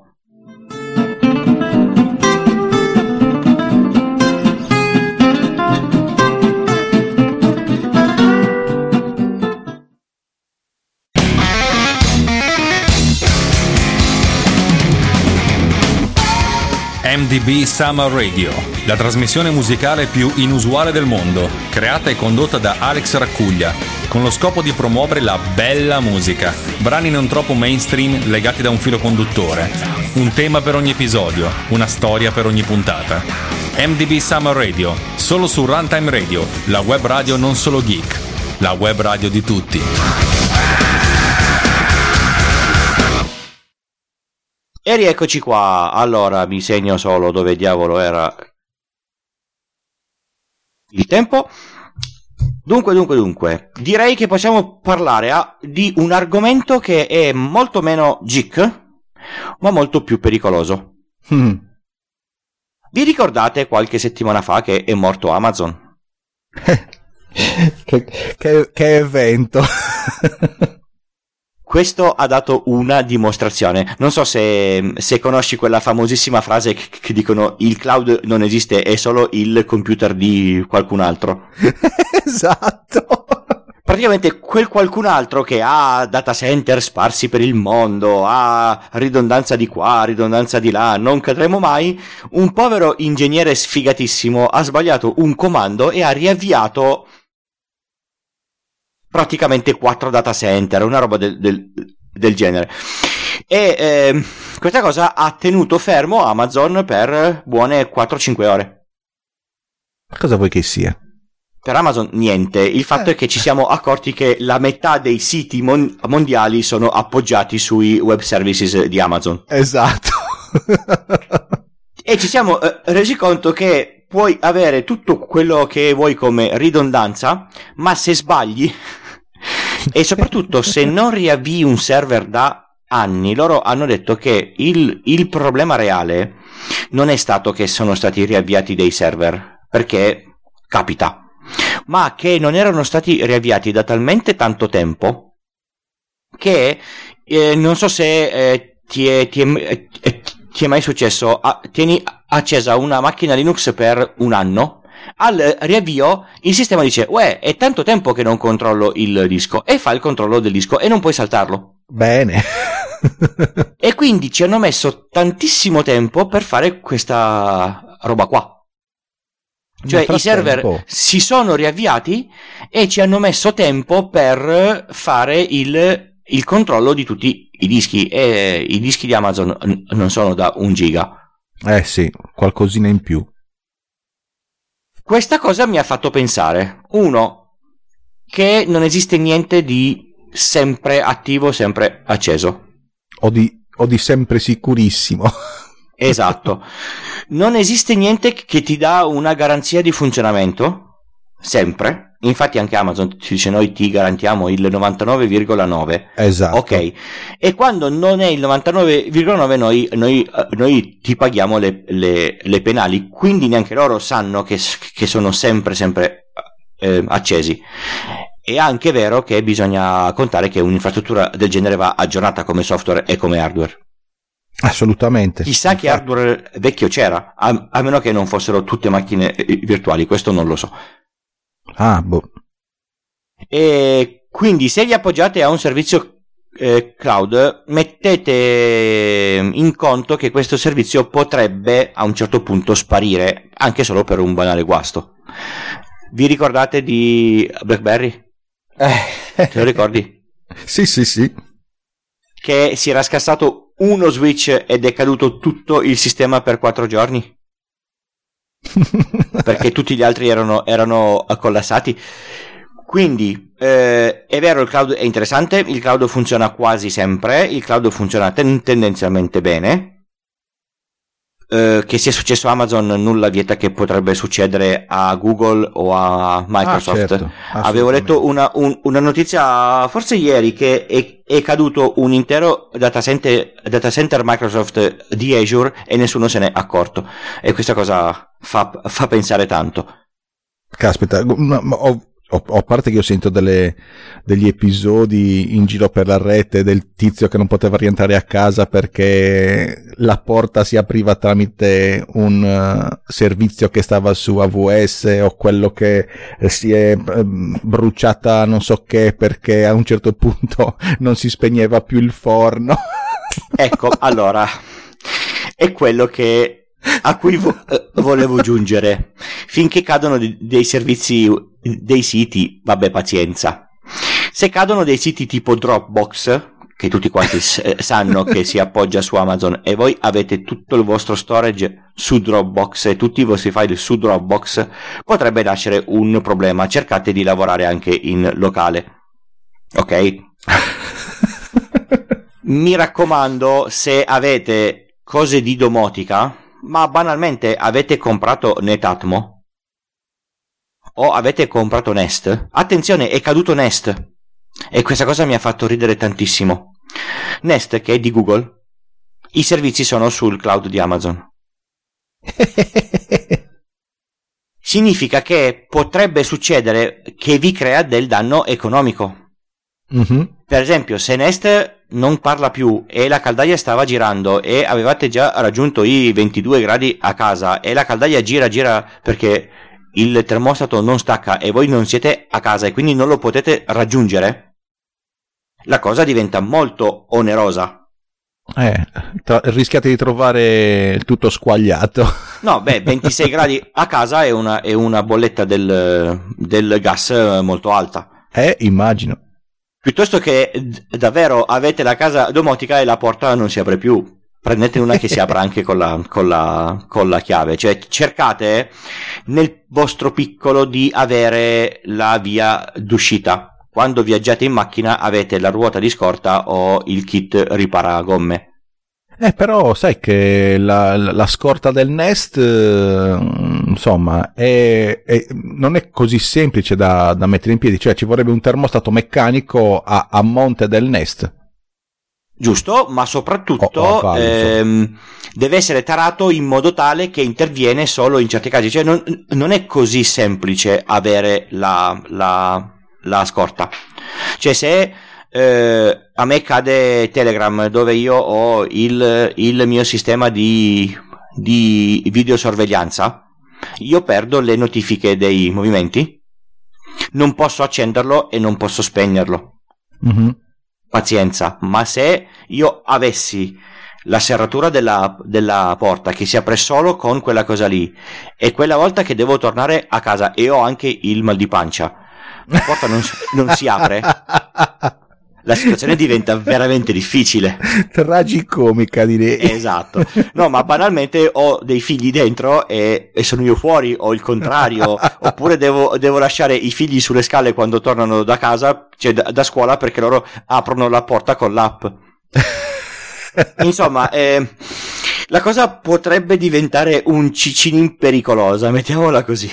C: MDB Summer Radio, la trasmissione musicale più inusuale del mondo, creata e condotta da Alex Raccuglia, con lo scopo di promuovere la bella musica, brani non troppo mainstream legati da un filo conduttore, un tema per ogni episodio, una storia per ogni puntata. MDB Summer Radio, solo su Runtime Radio, la web radio non solo geek, la web radio di tutti.
A: E rieccoci qua. Allora mi segno solo dove diavolo era il tempo. Dunque, direi che possiamo parlare di un argomento che è molto meno geek, ma molto più pericoloso. Vi ricordate qualche settimana fa che è morto Amazon?
B: che evento!
A: Questo ha dato una dimostrazione. Non so se conosci quella famosissima frase che dicono: il cloud non esiste, è solo il computer di qualcun altro.
B: Esatto.
A: Praticamente quel qualcun altro che ha data center sparsi per il mondo, ha ridondanza di qua, ridondanza di là, non cadremo mai. Un povero ingegnere sfigatissimo ha sbagliato un comando e ha riavviato praticamente 4 data center, una roba del genere. E questa cosa ha tenuto fermo Amazon per buone 4-5 ore.
B: Cosa vuoi che sia?
A: Per Amazon niente, il fatto è che ci siamo accorti che la metà dei siti mondiali sono appoggiati sui web services di Amazon.
B: Esatto.
A: E ci siamo resi conto che puoi avere tutto quello che vuoi come ridondanza, ma se sbagli e soprattutto se non riavvii un server da anni, loro hanno detto che il problema reale non è stato che sono stati riavviati dei server, perché capita, ma che non erano stati riavviati da talmente tanto tempo che non so se ti è mai successo. Tieni accesa una macchina Linux per un anno, al riavvio il sistema dice: uè, è tanto tempo che non controllo il disco, e fa il controllo del disco e non puoi saltarlo.
B: Bene.
A: E quindi ci hanno messo tantissimo tempo per fare questa roba qua. Cioè i server si sono riavviati e ci hanno messo tempo per fare il il controllo di tutti i dischi, e i dischi di Amazon non sono da 1 giga.
B: Sì, qualcosina in più.
A: Questa cosa mi ha fatto pensare, uno, che non esiste niente di sempre attivo, sempre acceso.
B: O di sempre sicurissimo.
A: Esatto. Non esiste niente che ti dà una garanzia di funzionamento, sempre. Infatti anche Amazon ci dice: noi ti garantiamo il 99,9.
B: Esatto.
A: Ok. E quando non è il 99,9 noi ti paghiamo le penali. Quindi neanche loro sanno che sono sempre accesi. È anche vero che bisogna contare che un'infrastruttura del genere va aggiornata come software e come hardware.
B: Assolutamente.
A: Chissà che hardware vecchio c'era, a meno che non fossero tutte macchine virtuali, questo non lo so. E quindi se vi appoggiate a un servizio cloud, mettete in conto che questo servizio potrebbe a un certo punto sparire, anche solo per un banale guasto. Vi ricordate di BlackBerry? Te lo ricordi?
B: Sì.
A: Che si era scassato uno switch ed è caduto tutto il sistema per 4 giorni? Perché tutti gli altri erano collassati. Quindi è vero, il cloud è interessante, il cloud funziona quasi sempre, il cloud funziona tendenzialmente bene. Che sia successo a Amazon nulla vieta che potrebbe succedere a Google o a Microsoft.
B: Certo,
A: avevo letto una notizia forse ieri che è caduto un intero data center Microsoft di Azure e nessuno se n'è accorto, e questa cosa fa pensare tanto.
B: Caspita, a parte che io sento degli episodi in giro per la rete del tizio che non poteva rientrare a casa perché la porta si apriva tramite un servizio che stava su AWS, o quello che si è bruciata non so che perché a un certo punto non si spegneva più il forno.
A: Ecco, allora è quello a cui volevo giungere. Finché cadono dei servizi, dei siti, vabbè, pazienza. Se cadono dei siti tipo Dropbox, che tutti quanti sanno che si appoggia su Amazon, e voi avete tutto il vostro storage su Dropbox e tutti i vostri file su Dropbox, potrebbe nascere un problema. Cercate di lavorare anche in locale, ok? Mi raccomando, se avete cose di domotica, ma banalmente avete comprato Netatmo o avete comprato Nest, attenzione, è caduto Nest, e questa cosa mi ha fatto ridere tantissimo. Nest, che è di Google, i servizi sono sul cloud di Amazon. Significa che potrebbe succedere che vi crea del danno economico.
B: Mm-hmm.
A: Per esempio, se Nest non parla più e la caldaia stava girando e avevate già raggiunto i 22 gradi a casa e la caldaia gira perché il termostato non stacca e voi non siete a casa e quindi non lo potete raggiungere, la cosa diventa molto onerosa.
B: Rischiate di trovare tutto squagliato.
A: No, 26 gradi a casa è una bolletta del gas molto alta.
B: Immagino.
A: Piuttosto che davvero avete la casa domotica e la porta non si apre più, prendete una che si apra anche con la chiave. Cioè, cercate nel vostro piccolo di avere la via d'uscita. Quando viaggiate in macchina avete la ruota di scorta o il kit riparagomme.
B: Però sai che la scorta del Nest, insomma, non è così semplice da mettere in piedi, cioè ci vorrebbe un termostato meccanico a monte del Nest.
A: Giusto, ma soprattutto deve essere tarato in modo tale che interviene solo in certi casi, cioè non è così semplice avere la scorta. Cioè, se a me cade Telegram, dove io ho il mio sistema di videosorveglianza, io perdo le notifiche dei movimenti, non posso accenderlo e non posso spegnerlo.
B: Mm-hmm.
A: Pazienza. Ma se io avessi la serratura della porta che si apre solo con quella cosa lì, e quella volta che devo tornare a casa e ho anche il mal di pancia, la porta non si apre, la situazione diventa veramente difficile.
B: Tragicomica, direi.
A: Esatto. No, ma banalmente ho dei figli dentro e sono io fuori, o il contrario, oppure devo lasciare i figli sulle scale quando tornano da casa, cioè da scuola, perché loro aprono la porta con l'app. Insomma, la cosa potrebbe diventare un cicinin pericolosa, mettiamola così.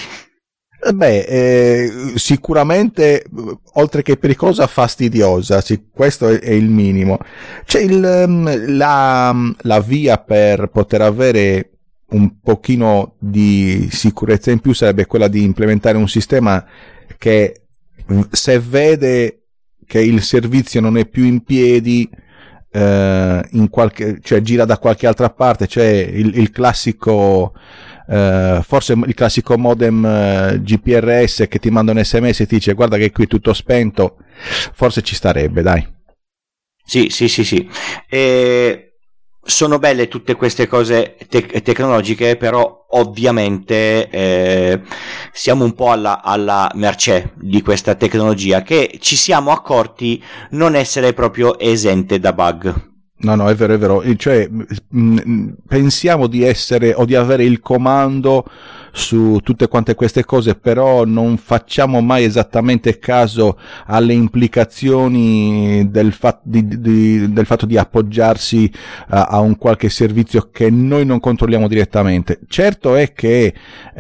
B: Sicuramente, oltre che pericolosa, fastidiosa, sì, questo è il minimo. C'è la via per poter avere un pochino di sicurezza in più sarebbe quella di implementare un sistema che, se vede che il servizio non è più in piedi, cioè gira da qualche altra parte, cioè il classico forse il classico modem GPRS che ti manda un SMS e ti dice guarda che qui è tutto spento, forse ci starebbe, dai.
A: Sì. Sono belle tutte queste cose tecnologiche, però ovviamente siamo un po' alla mercé di questa tecnologia, che ci siamo accorti non essere proprio esente da bug.
B: No, è vero, cioè pensiamo di essere o di avere il comando su tutte quante queste cose, però non facciamo mai esattamente caso alle implicazioni del fatto di appoggiarsi a un qualche servizio che noi non controlliamo direttamente. Certo è che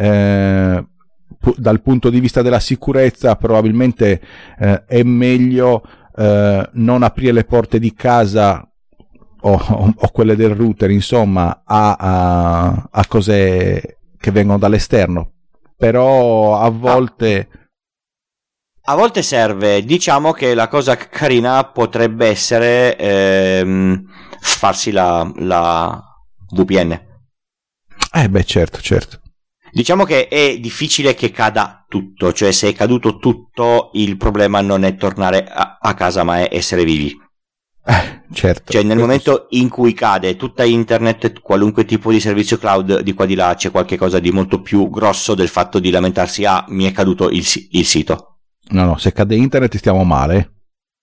B: dal punto di vista della sicurezza probabilmente è meglio non aprire le porte di casa o quelle del router, insomma, a cose che vengono dall'esterno, però a volte
A: serve. Diciamo che la cosa carina potrebbe essere farsi la VPN.
B: Certo.
A: Diciamo che è difficile che cada tutto, cioè se è caduto tutto il problema non è tornare a casa ma è essere vivi.
B: Certo.
A: Cioè nel momento in cui cade tutta internet, qualunque tipo di servizio cloud, di qua di là c'è qualche cosa di molto più grosso del fatto di lamentarsi mi è caduto il sito.
B: No, se cade internet stiamo male.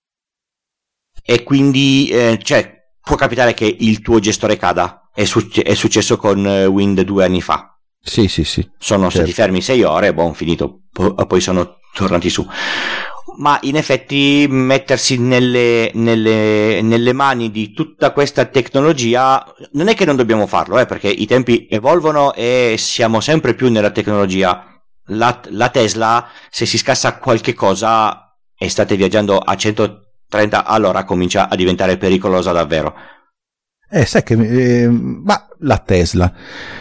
A: E quindi cioè può capitare che il tuo gestore cada. È successo con Wind 2 anni fa.
B: Sì.
A: Sono stati fermi 6 ore, finito, poi sono tornati su. Ma in effetti mettersi nelle mani di tutta questa tecnologia non è che non dobbiamo farlo, perché i tempi evolvono e siamo sempre più nella tecnologia. La Tesla, se si scassa qualche cosa e state viaggiando a 130, allora comincia a diventare pericolosa davvero.
B: Sai che ma la Tesla,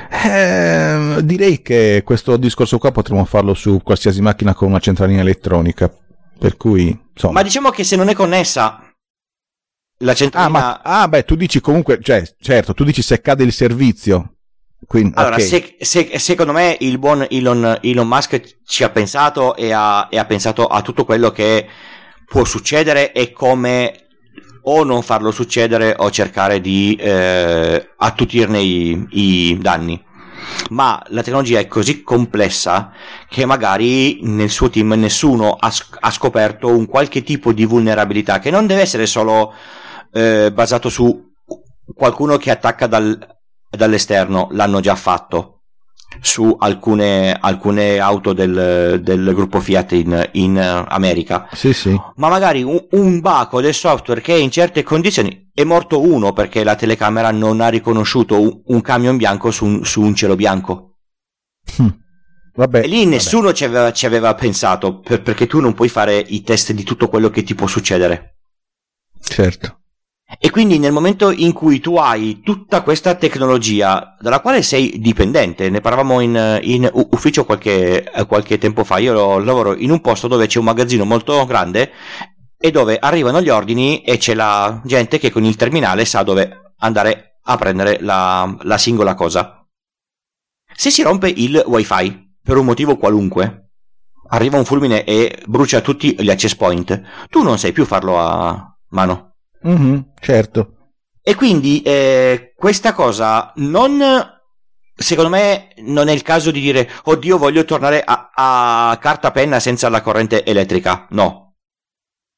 B: direi che questo discorso qua potremmo farlo su qualsiasi macchina con una centralina elettronica. Per cui, insomma.
A: Ma diciamo che se non è connessa la centralina...
B: tu dici comunque, cioè, certo, tu dici se cade il servizio. Quindi,
A: allora,
B: okay.
A: secondo me il buon Elon Musk ci ha pensato e ha pensato a tutto quello che può succedere e come o non farlo succedere o cercare di attutirne i danni. Ma la tecnologia è così complessa che magari nel suo team nessuno ha scoperto un qualche tipo di vulnerabilità che non deve essere solo basato su qualcuno che attacca dall'esterno. L'hanno già fatto su alcune auto del gruppo Fiat in America.
B: Sì.
A: Ma magari un baco del software che in certe condizioni è morto uno perché la telecamera non ha riconosciuto un camion bianco su un cielo bianco.
B: Vabbè,
A: e lì nessuno ci aveva pensato, perché tu non puoi fare i test di tutto quello che ti può succedere.
B: Certo.
A: E quindi nel momento in cui tu hai tutta questa tecnologia dalla quale sei dipendente, ne parlavamo in ufficio qualche tempo fa, io lavoro in un posto dove c'è un magazzino molto grande e dove arrivano gli ordini e c'è la gente che con il terminale sa dove andare a prendere la singola cosa. Se si rompe il wifi per un motivo qualunque, arriva un fulmine e brucia tutti gli access point, tu non sai più farlo a mano.
B: Certo.
A: E quindi questa cosa secondo me non è il caso di dire oddio voglio tornare a carta penna senza la corrente elettrica. No,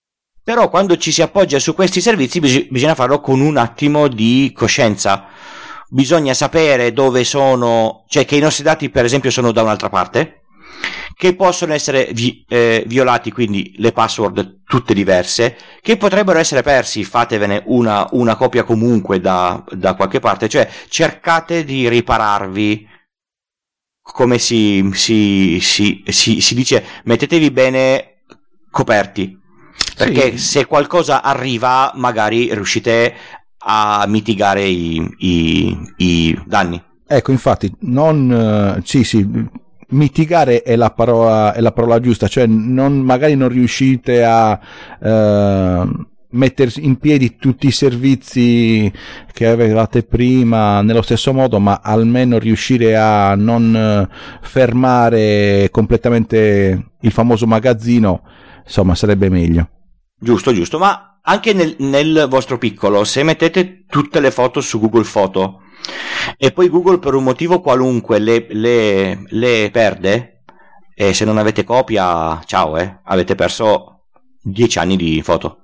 A: Però quando ci si appoggia su questi servizi bisogna farlo con un attimo di coscienza. Bisogna sapere dove sono, cioè che i nostri dati per esempio sono da un'altra parte, che possono essere violati, quindi le password tutte diverse, che potrebbero essere persi. Fatevene una copia comunque da qualche parte, cioè cercate di ripararvi, come si dice, mettetevi bene coperti, perché se qualcosa arriva magari riuscite a mitigare i danni.
B: Ecco, infatti, mitigare è la parola giusta, cioè magari non riuscite a mettere in piedi tutti i servizi che avevate prima nello stesso modo, ma almeno riuscire a non fermare completamente il famoso magazzino, insomma, sarebbe meglio. Giusto,
A: ma anche nel vostro piccolo, se mettete tutte le foto su Google Foto e poi Google per un motivo qualunque le perde, e se non avete copia, ciao, avete perso 10 anni di foto.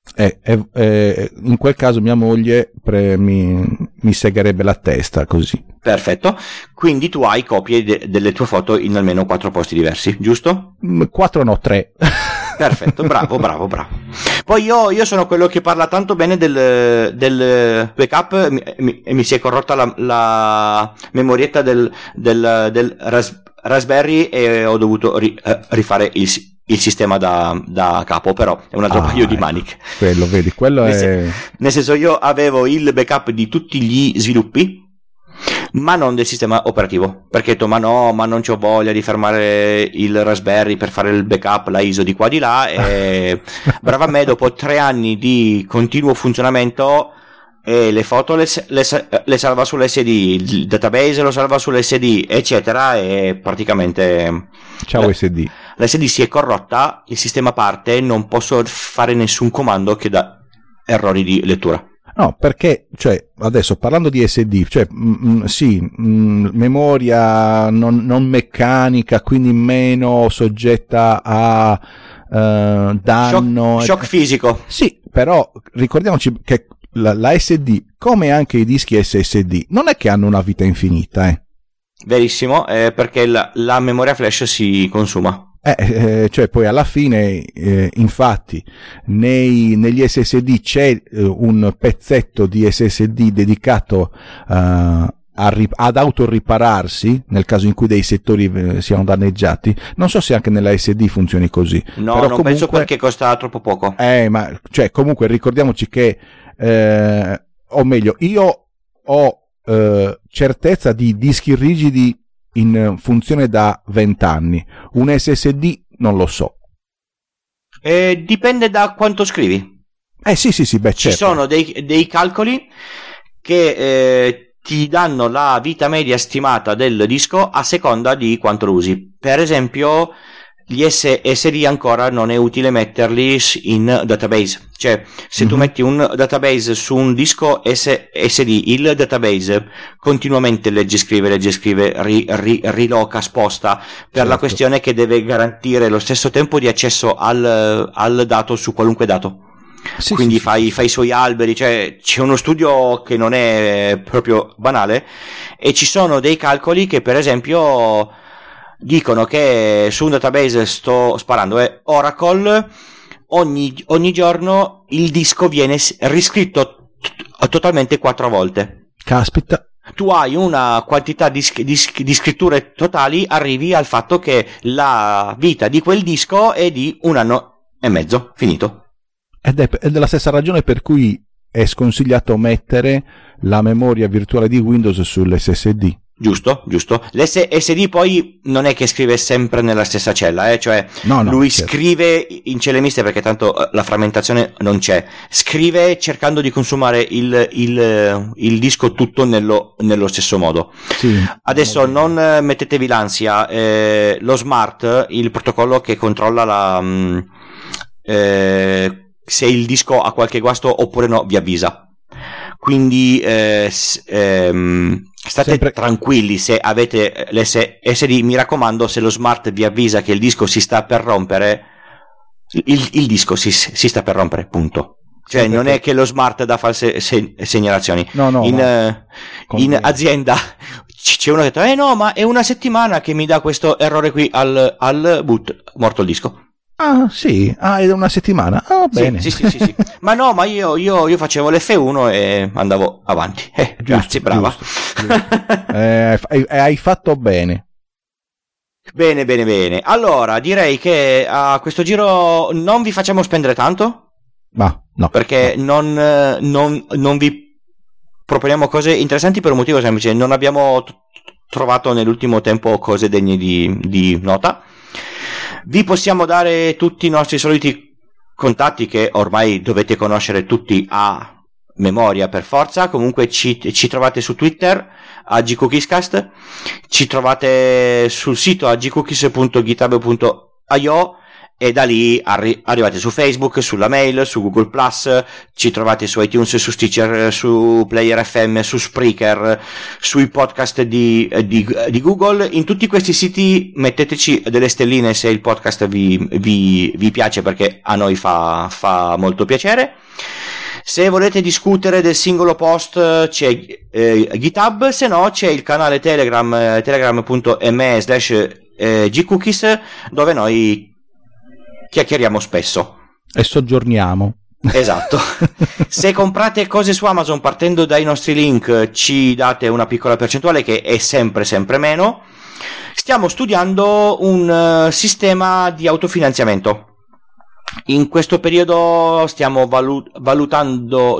B: In quel caso mia moglie mi segherebbe la testa così.
A: Perfetto, quindi tu hai copie delle tue foto in almeno 4 posti diversi, giusto?
B: 4 no, 3.
A: Perfetto, bravo. Poi io sono quello che parla tanto bene del backup, mi si è corrotta la memorietta del Raspberry e ho dovuto rifare il sistema da capo, però è un altro paio di maniche.
B: Quello
A: nel senso, io avevo il backup di tutti gli sviluppi, ma non del sistema operativo, perché ho detto ma non c'ho voglia di fermare il Raspberry per fare il backup, la ISO di qua di là, e brava me, dopo 3 anni di continuo funzionamento, e le foto le salva sull'SD, il database lo salva sull'SD, eccetera, e praticamente
B: ciao SD.
A: L'SD si è corrotta, il sistema parte, non posso fare nessun comando che dà errori di lettura.
B: No, perché, cioè, adesso parlando di SD, cioè, memoria non meccanica, quindi meno soggetta a danno.
A: Shock fisico.
B: Sì, però ricordiamoci che la SD, come anche i dischi SSD, non è che hanno una vita infinita,
A: Verissimo, perché la memoria flash si consuma.
B: Cioè poi alla fine, infatti, negli SSD c'è un pezzetto di SSD dedicato ad autoripararsi nel caso in cui dei settori siano danneggiati. Non so se anche nella SD funzioni così.
A: No, però non penso, perché costa troppo poco.
B: Ma cioè, comunque ricordiamoci che, o meglio, io ho certezza di dischi rigidi in funzione da 20 anni. Un SSD non lo so.
A: Dipende da quanto scrivi.
B: Sì, beh,
A: ci sono dei calcoli che ti danno la vita media stimata del disco a seconda di quanto lo usi. Per esempio, gli SSD ancora non è utile metterli in database, cioè se tu metti un database su un disco SD, il database continuamente legge, scrive, riloca, sposta, per la questione che deve garantire lo stesso tempo di accesso al dato su qualunque dato. Quindi fai i suoi alberi, cioè c'è uno studio che non è proprio banale, e ci sono dei calcoli che per esempio dicono che su un database, sto sparando, Oracle, ogni giorno il disco viene riscritto totalmente 4 volte.
B: Caspita.
A: Tu hai una quantità di scritture totali, arrivi al fatto che la vita di quel disco è di 1 anno e mezzo, finito.
B: Ed è la stessa ragione per cui è sconsigliato mettere la memoria virtuale di Windows sull'SSD.
A: Giusto. L'SSD poi non è che scrive sempre nella stessa cella, cioè lui scrive in celle miste, perché tanto la frammentazione non c'è. Scrive cercando di consumare il disco tutto nello stesso modo.
B: Sì.
A: Adesso non mettetevi l'ansia, lo smart, il protocollo che controlla se il disco ha qualche guasto oppure no, vi avvisa. Quindi state tranquilli se avete l'SSD. Mi raccomando, se lo smart vi avvisa che il disco si sta per rompere, il disco si sta per rompere, punto. Cioè, non è che lo smart dà false segnalazioni.
B: No,
A: in azienda c'è uno che ha detto no, ma è una settimana che mi dà questo errore qui al boot, morto il disco.
B: Ah sì, è una settimana. Ah, bene.
A: Sì. Ma no, ma io facevo l'F1 e andavo avanti. Grazie, brava.
B: Giusto. Hai fatto bene.
A: Bene. Allora, direi che a questo giro non vi facciamo spendere tanto.
B: Ma no.
A: Perché no. Non vi proponiamo cose interessanti per un motivo semplice. Non abbiamo trovato nell'ultimo tempo cose degne di nota. Vi possiamo dare tutti i nostri soliti contatti che ormai dovete conoscere tutti a memoria per forza. Comunque ci trovate su Twitter a gcookiescast, ci trovate sul sito a gcookies.github.io e da lì arrivate su Facebook, sulla mail, su Google+, ci trovate su iTunes, su Stitcher, su Player FM, su Spreaker, sui podcast di Google. In tutti questi siti metteteci delle stelline se il podcast vi piace, perché a noi fa molto piacere. Se volete discutere del singolo post c'è GitHub, se no c'è il canale Telegram, telegram.me/gcookies, dove noi chiacchieriamo spesso
B: e soggiorniamo.
A: Esatto. Se comprate cose su Amazon partendo dai nostri link ci date una piccola percentuale, che è sempre meno. Stiamo studiando un sistema di autofinanziamento. In questo periodo stiamo valutando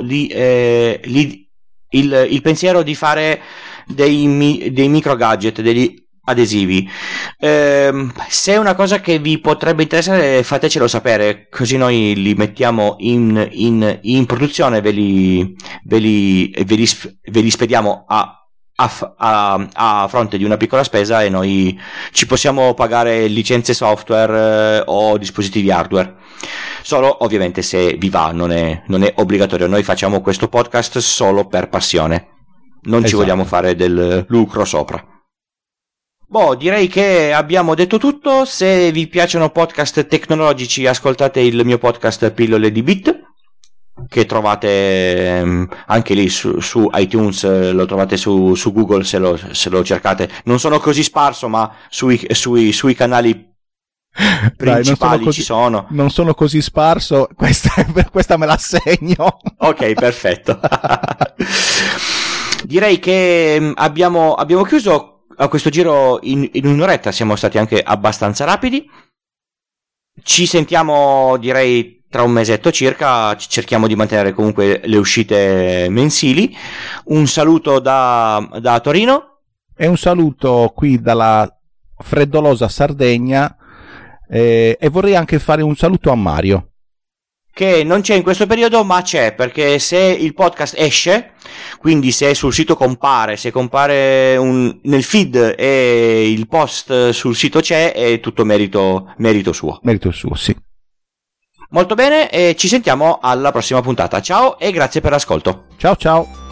A: il pensiero di fare dei micro gadget, degli adesivi. Se è una cosa che vi potrebbe interessare, fatecelo sapere, così noi li mettiamo in produzione, ve li spediamo a fronte di una piccola spesa, e noi ci possiamo pagare licenze software o dispositivi hardware. Solo ovviamente se vi va, non è obbligatorio. Noi facciamo questo podcast solo per passione, non ci vogliamo fare del lucro sopra. Direi che abbiamo detto tutto. Se vi piacciono podcast tecnologici, ascoltate il mio podcast Pillole di Bit, che trovate anche lì su iTunes, lo trovate su Google se lo cercate. Non sono così sparso, ma sui canali principali ci sono.
B: Non sono così sparso, questa me la segno.
A: Ok, perfetto. Direi che abbiamo chiuso a questo giro in un'oretta. Siamo stati anche abbastanza rapidi. Ci sentiamo, direi, tra un mesetto circa. Cerchiamo di mantenere comunque le uscite mensili. Un saluto da Torino
B: e un saluto qui dalla freddolosa Sardegna, e vorrei anche fare un saluto a Mario,
A: che non c'è in questo periodo, ma c'è, perché se il podcast esce, quindi se sul sito compare, nel feed e il post sul sito c'è, è tutto merito suo.
B: Merito suo, sì.
A: Molto bene, e ci sentiamo alla prossima puntata. Ciao e grazie per l'ascolto.
B: Ciao.